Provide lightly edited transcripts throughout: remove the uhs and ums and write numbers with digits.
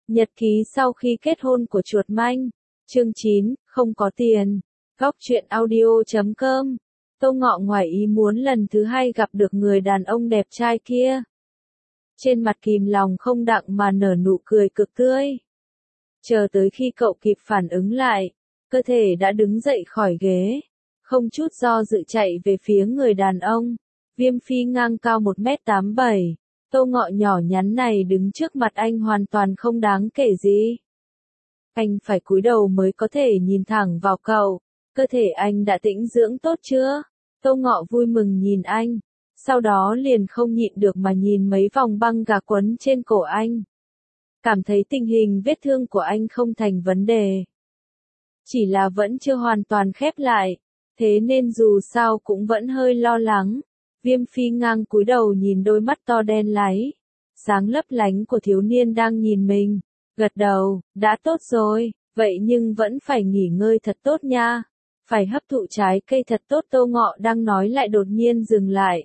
Nhật ký sau khi kết hôn của chuột manh. Chương 9, không có tiền. Góc truyện audio.com. Tô Ngọ ngoài ý muốn lần thứ hai gặp được người đàn ông đẹp trai kia. Trên mặt kìm lòng không đặng mà nở nụ cười cực tươi. Chờ tới khi cậu kịp phản ứng lại, cơ thể đã đứng dậy khỏi ghế, không chút do dự chạy về phía người đàn ông. Viêm Phi ngang cao 1m87, Tô Ngọ nhỏ nhắn này đứng trước mặt anh hoàn toàn không đáng kể gì. Anh phải cúi đầu mới có thể nhìn thẳng vào cậu. Cơ thể anh đã tĩnh dưỡng tốt chưa? Tô Ngọ vui mừng nhìn anh, sau đó liền không nhịn được mà nhìn mấy vòng băng gạc quấn trên cổ anh. Cảm thấy tình hình vết thương của anh không thành vấn đề. Chỉ là vẫn chưa hoàn toàn khép lại, thế nên dù sao cũng vẫn hơi lo lắng. Viêm Phi ngang cúi đầu nhìn đôi mắt to đen láy, sáng lấp lánh của thiếu niên đang nhìn mình, gật đầu, đã tốt rồi, vậy nhưng vẫn phải nghỉ ngơi thật tốt nha, phải hấp thụ trái cây thật tốt. Tô Ngọ đang nói lại đột nhiên dừng lại.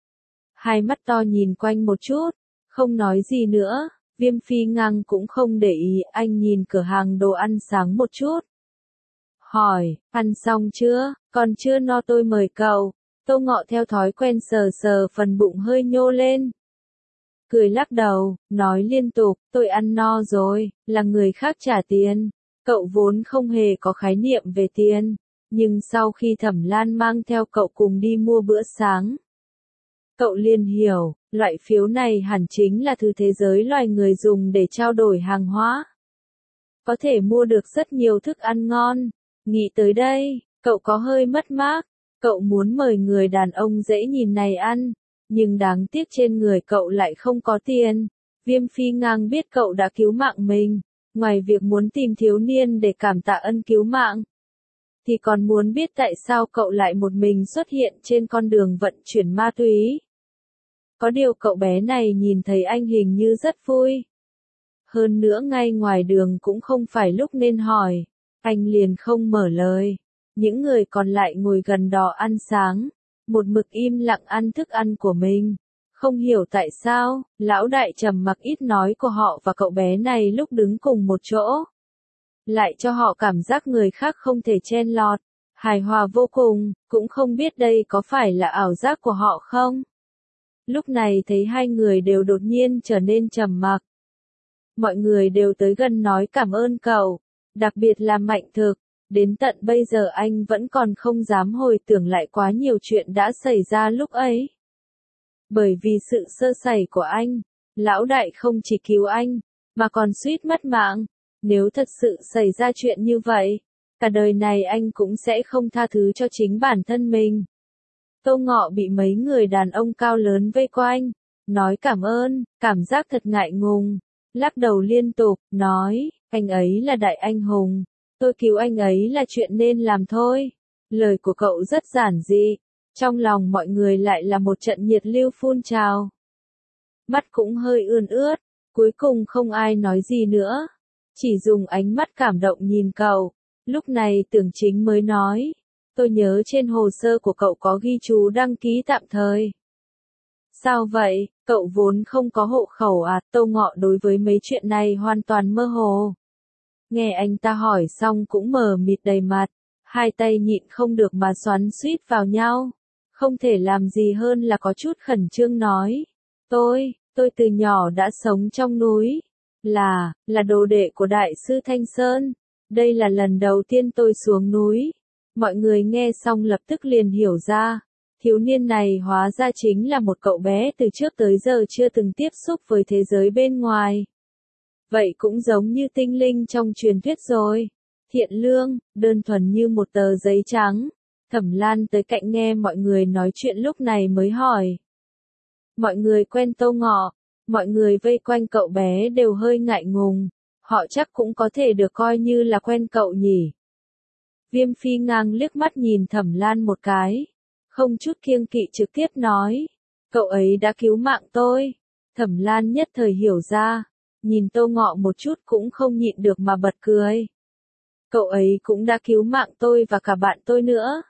Hai mắt to nhìn quanh một chút, không nói gì nữa. Viêm Phi ngang cũng không để ý, anh nhìn cửa hàng đồ ăn sáng một chút. Hỏi, ăn xong chưa? Còn chưa no, tôi mời cậu. Tô Ngọ theo thói quen sờ sờ phần bụng hơi nhô lên. Cười lắc đầu, nói liên tục, tôi ăn no rồi, là người khác trả tiền. Cậu vốn không hề có khái niệm về tiền, nhưng sau khi Thẩm Lan mang theo cậu cùng đi mua bữa sáng, cậu liền hiểu, loại phiếu này hẳn chính là thứ thế giới loài người dùng để trao đổi hàng hóa. Có thể mua được rất nhiều thức ăn ngon. Nghĩ tới đây, cậu có hơi mất mát. Cậu muốn mời người đàn ông dễ nhìn này ăn, nhưng đáng tiếc trên người cậu lại không có tiền. Viêm Phi ngang biết cậu đã cứu mạng mình, ngoài việc muốn tìm thiếu niên để cảm tạ ân cứu mạng, thì còn muốn biết tại sao cậu lại một mình xuất hiện trên con đường vận chuyển ma túy. Có điều cậu bé này nhìn thấy anh hình như rất vui. Hơn nữa ngay ngoài đường cũng không phải lúc nên hỏi, anh liền không mở lời. Những người còn lại ngồi gần đó ăn sáng, một mực im lặng ăn thức ăn của mình. Không hiểu tại sao, lão đại trầm mặc ít nói của họ và cậu bé này lúc đứng cùng một chỗ, lại cho họ cảm giác người khác không thể chen lọt, hài hòa vô cùng, cũng không biết đây có phải là ảo giác của họ không. Lúc này thấy hai người đều đột nhiên trở nên trầm mặc. Mọi người đều tới gần nói cảm ơn cậu, đặc biệt là Mạnh Thực. Đến tận bây giờ anh vẫn còn không dám hồi tưởng lại quá nhiều chuyện đã xảy ra lúc ấy. Bởi vì sự sơ sẩy của anh, lão đại không chỉ cứu anh, mà còn suýt mất mạng. Nếu thật sự xảy ra chuyện như vậy, cả đời này anh cũng sẽ không tha thứ cho chính bản thân mình. Tô Ngọ bị mấy người đàn ông cao lớn vây quanh, nói cảm ơn, cảm giác thật ngại ngùng, lắc đầu liên tục, nói, anh ấy là đại anh hùng. Tôi cứu anh ấy là chuyện nên làm thôi. Lời của cậu rất giản dị, trong lòng mọi người lại là một trận nhiệt lưu phun trào. Mắt cũng hơi ươn ướt, cuối cùng không ai nói gì nữa, chỉ dùng ánh mắt cảm động nhìn cậu. Lúc này Tưởng Chính mới nói, tôi nhớ trên hồ sơ của cậu có ghi chú đăng ký tạm thời. Sao vậy, cậu vốn không có hộ khẩu à? Tô Ngọ đối với mấy chuyện này hoàn toàn mơ hồ. Nghe anh ta hỏi xong cũng mờ mịt đầy mặt, hai tay nhịn không được mà xoắn xuýt vào nhau. Không thể làm gì hơn là có chút khẩn trương nói. Tôi từ nhỏ đã sống trong núi. Là đồ đệ của Đại sư Thanh Sơn. Đây là lần đầu tiên tôi xuống núi. Mọi người nghe xong lập tức liền hiểu ra. Thiếu niên này hóa ra chính là một cậu bé từ trước tới giờ chưa từng tiếp xúc với thế giới bên ngoài. Vậy cũng giống như tinh linh trong truyền thuyết rồi. Thiện lương, đơn thuần như một tờ giấy trắng. Thẩm Lan tới cạnh nghe mọi người nói chuyện lúc này mới hỏi. Mọi người quen Tô Ngọ, mọi người vây quanh cậu bé đều hơi ngại ngùng. Họ chắc cũng có thể được coi như là quen cậu nhỉ. Viêm Phi ngang liếc mắt nhìn Thẩm Lan một cái, không chút kiêng kỵ trực tiếp nói. Cậu ấy đã cứu mạng tôi. Thẩm Lan nhất thời hiểu ra. Nhìn Tô Ngọ một chút cũng không nhịn được mà bật cười. Cậu ấy cũng đã cứu mạng tôi và cả bạn tôi nữa.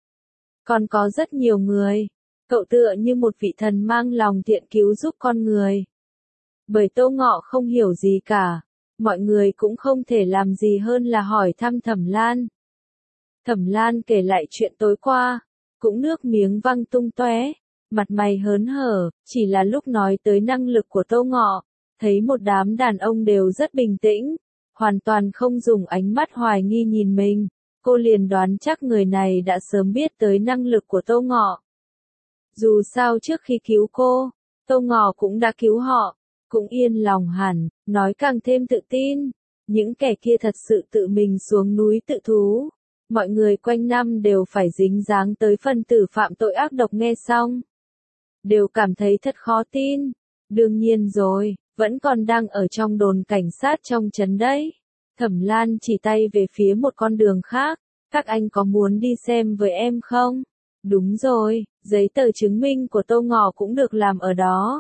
Còn có rất nhiều người. Cậu tựa như một vị thần mang lòng thiện cứu giúp con người. Bởi Tô Ngọ không hiểu gì cả. mọi người cũng không thể làm gì hơn là hỏi thăm Thẩm Lan. Thẩm Lan kể lại chuyện tối qua, cũng nước miếng văng tung tóe, mặt mày hớn hở, chỉ là lúc nói tới năng lực của Tô Ngọ, thấy một đám đàn ông đều rất bình tĩnh, hoàn toàn không dùng ánh mắt hoài nghi nhìn mình, cô liền đoán chắc người này đã sớm biết tới năng lực của Tô Ngọ. Dù sao trước khi cứu cô, Tô Ngọ cũng đã cứu họ, cũng yên lòng hẳn, nói càng thêm tự tin, những kẻ kia thật sự tự mình xuống núi tự thú. Mọi người quanh năm đều phải dính dáng tới phân tử phạm tội ác độc nghe xong. Đều cảm thấy thật khó tin. Đương nhiên rồi, vẫn còn đang ở trong đồn cảnh sát trong trấn đấy. Thẩm Lan chỉ tay về phía một con đường khác. Các anh có muốn đi xem với em không? Đúng rồi, giấy tờ chứng minh của Tô Ngọ cũng được làm ở đó.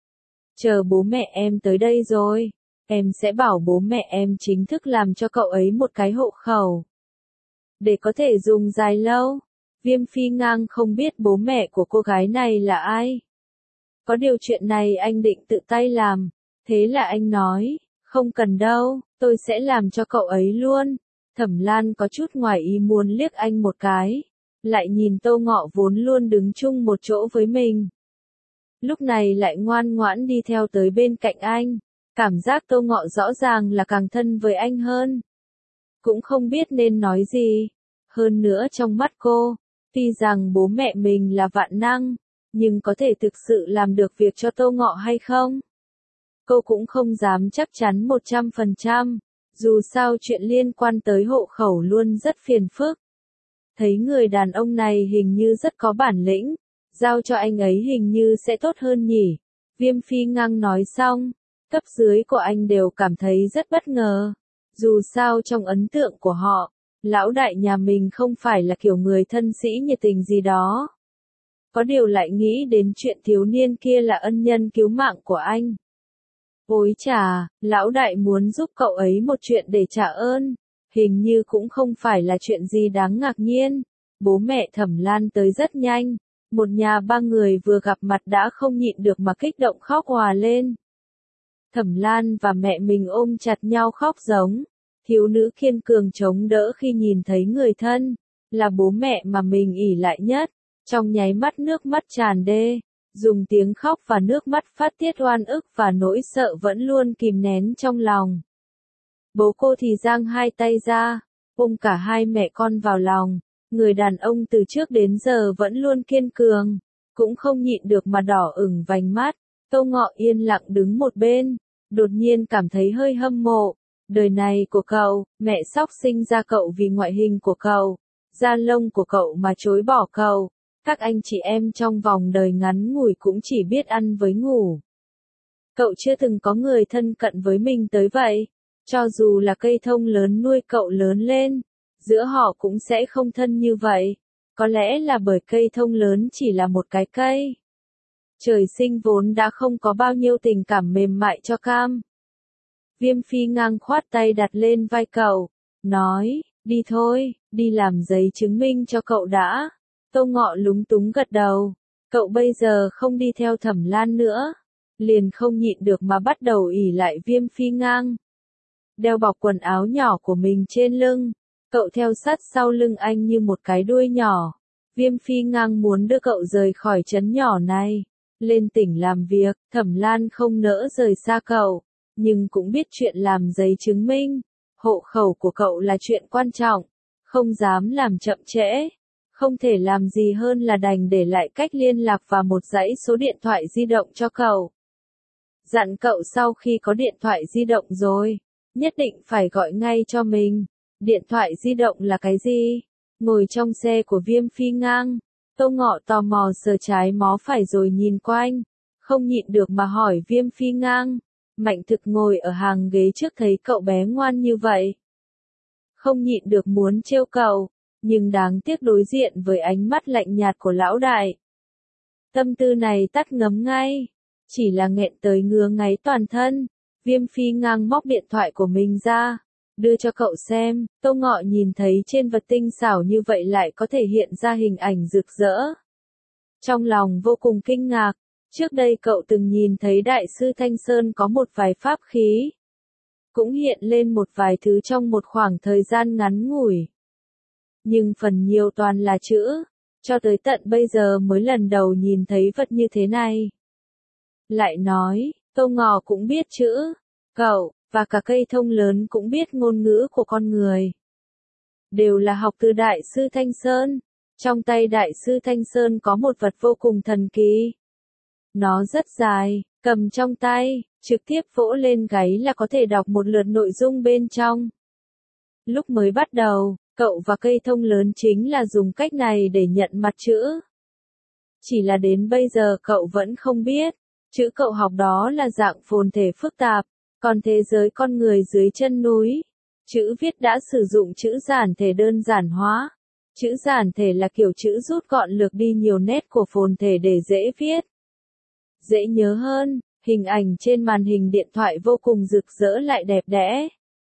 Chờ bố mẹ em tới đây rồi, em sẽ bảo bố mẹ em chính thức làm cho cậu ấy một cái hộ khẩu. Để có thể dùng dài lâu. Viêm Phi Ngang không biết bố mẹ của cô gái này là ai. Có điều chuyện này anh định tự tay làm. Thế là anh nói, không cần đâu, tôi sẽ làm cho cậu ấy luôn. Thẩm Lan có chút ngoài ý muốn liếc anh một cái. Lại nhìn Tô Ngọ vốn luôn đứng chung một chỗ với mình. Lúc này lại ngoan ngoãn đi theo tới bên cạnh anh. Cảm giác Tô Ngọ rõ ràng là càng thân với anh hơn. Cũng không biết nên nói gì. Hơn nữa trong mắt cô, tuy rằng bố mẹ mình là vạn năng, nhưng có thể thực sự làm được việc cho Tô Ngọ hay không? Cô cũng không dám chắc chắn 100%, dù sao chuyện liên quan tới hộ khẩu luôn rất phiền phức. Thấy người đàn ông này hình như rất có bản lĩnh, giao cho anh ấy hình như sẽ tốt hơn nhỉ. Viêm Phi Ngang nói xong, cấp dưới của anh đều cảm thấy rất bất ngờ. Dù sao trong ấn tượng của họ, lão đại nhà mình không phải là kiểu người thân sĩ nhiệt tình gì đó. Có điều lại nghĩ đến chuyện thiếu niên kia là ân nhân cứu mạng của anh. Ôi chà, lão đại muốn giúp cậu ấy một chuyện để trả ơn. Hình như cũng không phải là chuyện gì đáng ngạc nhiên. Bố mẹ Thẩm Lan tới rất nhanh. Một nhà ba người vừa gặp mặt đã không nhịn được mà kích động khóc òa lên. Thẩm Lan và mẹ mình ôm chặt nhau khóc giống. Thiếu nữ kiên cường chống đỡ khi nhìn thấy người thân, là bố mẹ mà mình ỷ lại nhất, trong nháy mắt nước mắt tràn đê, dùng tiếng khóc và nước mắt phát tiết oan ức và nỗi sợ vẫn luôn kìm nén trong lòng. Bố cô thì giang hai tay ra, ôm cả hai mẹ con vào lòng, người đàn ông từ trước đến giờ vẫn luôn kiên cường, cũng không nhịn được mà đỏ ửng vành mắt. Tô Ngọ yên lặng đứng một bên, đột nhiên cảm thấy hơi hâm mộ. Đời này của cậu, mẹ sóc sinh ra cậu vì ngoại hình của cậu, da lông của cậu mà chối bỏ cậu. Các anh chị em trong vòng đời ngắn ngủi cũng chỉ biết ăn với ngủ. Cậu chưa từng có người thân cận với mình tới vậy. Cho dù là cây thông lớn nuôi cậu lớn lên, giữa họ cũng sẽ không thân như vậy. Có lẽ là bởi cây thông lớn chỉ là một cái cây. Trời sinh vốn đã không có bao nhiêu tình cảm mềm mại cho Cam. Viêm Phi Ngang khoát tay đặt lên vai cậu, nói, đi thôi, đi làm giấy chứng minh cho cậu đã. Tô Ngọ lúng túng gật đầu, cậu bây giờ không đi theo Thẩm Lan nữa, liền không nhịn được mà bắt đầu ỷ lại Viêm Phi Ngang. Đeo bọc quần áo nhỏ của mình trên lưng, cậu theo sát sau lưng anh như một cái đuôi nhỏ. Viêm Phi Ngang muốn đưa cậu rời khỏi trấn nhỏ này, lên tỉnh làm việc. Thẩm Lan không nỡ rời xa cậu, nhưng cũng biết chuyện làm giấy chứng minh, hộ khẩu của cậu là chuyện quan trọng, không dám làm chậm trễ. Không thể làm gì hơn là đành để lại cách liên lạc và một dãy số điện thoại di động cho cậu. Dặn cậu sau khi có điện thoại di động rồi, nhất định phải gọi ngay cho mình. Điện thoại di động là cái gì? Ngồi trong xe của Viêm Phi Ngang, Tô Ngọ tò mò sờ trái mó phải rồi nhìn quanh, không nhịn được mà hỏi Viêm Phi Ngang. Mạnh Thực ngồi ở hàng ghế trước thấy cậu bé ngoan như vậy, không nhịn được muốn trêu cậu, nhưng đáng tiếc đối diện với ánh mắt lạnh nhạt của lão đại. Tâm tư này tắt ngấm ngay, chỉ là nghẹn tới ngứa ngáy toàn thân. Viêm Phi Ngang móc điện thoại của mình ra, đưa cho cậu xem. Tô Ngọ nhìn thấy trên vật tinh xảo như vậy lại có thể hiện ra hình ảnh rực rỡ. Trong lòng vô cùng kinh ngạc. Trước đây cậu từng nhìn thấy Đại sư Thanh Sơn có một vài pháp khí. cũng hiện lên một vài thứ trong một khoảng thời gian ngắn ngủi. Nhưng phần nhiều toàn là chữ, cho tới tận bây giờ mới lần đầu nhìn thấy vật như thế này. Lại nói, Tô Ngọ cũng biết chữ, cậu, và cả cây thông lớn cũng biết ngôn ngữ của con người. Đều là học từ Đại sư Thanh Sơn. Trong tay Đại sư Thanh Sơn có một vật vô cùng thần kỳ. Nó rất dài, cầm trong tay, trực tiếp vỗ lên gáy là có thể đọc một lượt nội dung bên trong. Lúc mới bắt đầu, cậu và cây thông lớn chính là dùng cách này để nhận mặt chữ. Chỉ là đến bây giờ cậu vẫn không biết, chữ cậu học đó là dạng phồn thể phức tạp, còn thế giới con người dưới chân núi, chữ viết đã sử dụng chữ giản thể đơn giản hóa. Chữ giản thể là kiểu chữ rút gọn lược đi nhiều nét của phồn thể để dễ viết, dễ nhớ hơn. Hình ảnh trên màn hình điện thoại vô cùng rực rỡ lại đẹp đẽ.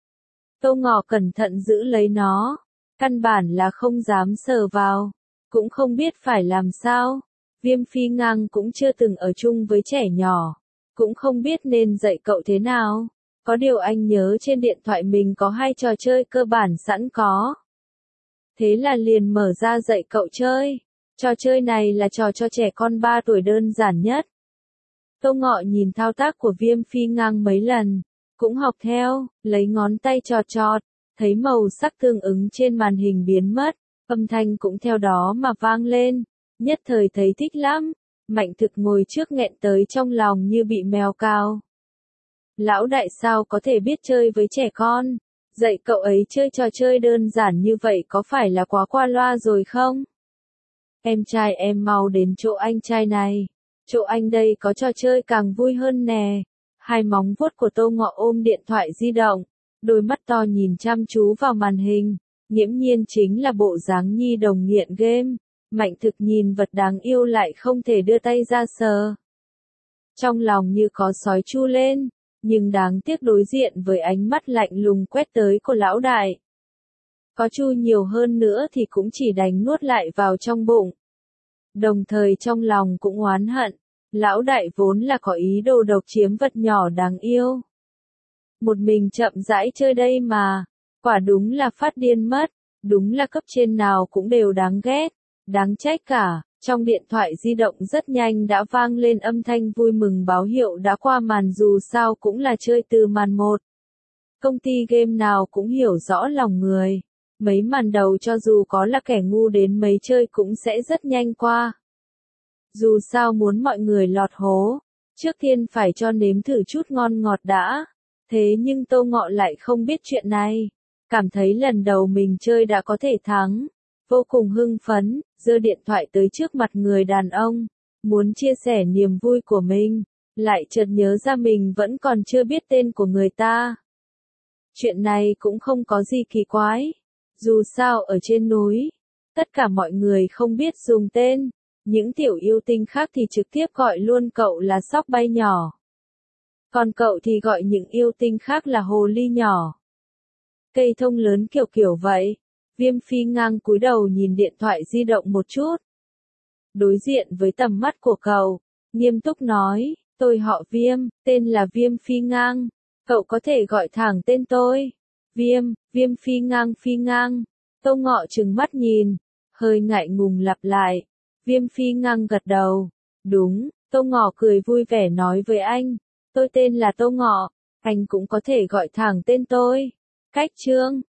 Tô Ngọ cẩn thận giữ lấy nó, căn bản là không dám sờ vào, cũng không biết phải làm sao. Viêm Phi Ngang cũng chưa từng ở chung với trẻ nhỏ, cũng không biết nên dạy cậu thế nào. Có điều anh nhớ trên điện thoại mình có 2 trò chơi cơ bản sẵn có. Thế là liền mở ra dạy cậu chơi. Trò chơi này là trò cho trẻ con 3 tuổi đơn giản nhất. Tô Ngọ nhìn thao tác của Viêm Phi Ngang mấy lần, cũng học theo, lấy ngón tay chọt chọt, thấy màu sắc tương ứng trên màn hình biến mất, âm thanh cũng theo đó mà vang lên, nhất thời thấy thích lắm. Mạnh Thực ngồi trước nghẹn tới trong lòng như bị mèo cào. Lão đại sao có thể biết chơi với trẻ con, dạy cậu ấy chơi trò chơi đơn giản như vậy có phải là quá qua loa rồi không? Em trai em mau đến chỗ anh trai này. Chỗ anh đây có trò chơi càng vui hơn nè. Hai móng vuốt của Tô Ngọ ôm điện thoại di động, đôi mắt to nhìn chăm chú vào màn hình, nghiễm nhiên chính là bộ dáng nhi đồng nghiện game. Mạnh Thực nhìn vật đáng yêu lại không thể đưa tay ra sờ. Trong lòng như có sói chu lên, nhưng đáng tiếc đối diện với ánh mắt lạnh lùng quét tới của lão đại. Có chu nhiều hơn nữa thì cũng chỉ đành nuốt lại vào trong bụng. Đồng thời trong lòng cũng oán hận, lão đại vốn là có ý đồ độc chiếm vật nhỏ đáng yêu. Một mình chậm rãi chơi đây mà, quả đúng là phát điên mất, đúng là cấp trên nào cũng đều đáng ghét, đáng trách cả. Trong điện thoại di động rất nhanh đã vang lên âm thanh vui mừng báo hiệu đã qua màn, dù sao cũng là chơi từ màn 1. Công ty game nào cũng hiểu rõ lòng người. Mấy màn đầu cho dù có là kẻ ngu đến mấy chơi cũng sẽ rất nhanh qua. Dù sao muốn mọi người lọt hố, trước tiên phải cho nếm thử chút ngon ngọt đã. Thế nhưng Tô Ngọ lại không biết chuyện này. Cảm thấy lần đầu mình chơi đã có thể thắng. Vô cùng hưng phấn, giơ điện thoại tới trước mặt người đàn ông. Muốn chia sẻ niềm vui của mình. Lại chợt nhớ ra mình vẫn còn chưa biết tên của người ta. Chuyện này cũng không có gì kỳ quái. Dù sao ở trên núi, tất cả mọi người không biết dùng tên. Những tiểu yêu tinh khác thì trực tiếp gọi luôn cậu là sóc bay nhỏ. Còn cậu thì gọi những yêu tinh khác là hồ ly nhỏ. Cây thông lớn kiểu kiểu vậy. Viêm Phi Ngang cúi đầu nhìn điện thoại di động một chút. Đối diện với tầm mắt của cậu, nghiêm túc nói, tôi họ Viêm, tên là Viêm Phi Ngang. Cậu có thể gọi thẳng tên tôi. Viêm Phi Ngang. Tô Ngọ trừng mắt nhìn, hơi ngại ngùng lặp lại. Viêm Phi Ngang gật đầu. Đúng, Tô Ngọ cười vui vẻ nói với anh. Tôi tên là Tô Ngọ, anh cũng có thể gọi thẳng tên tôi. Cách Trương,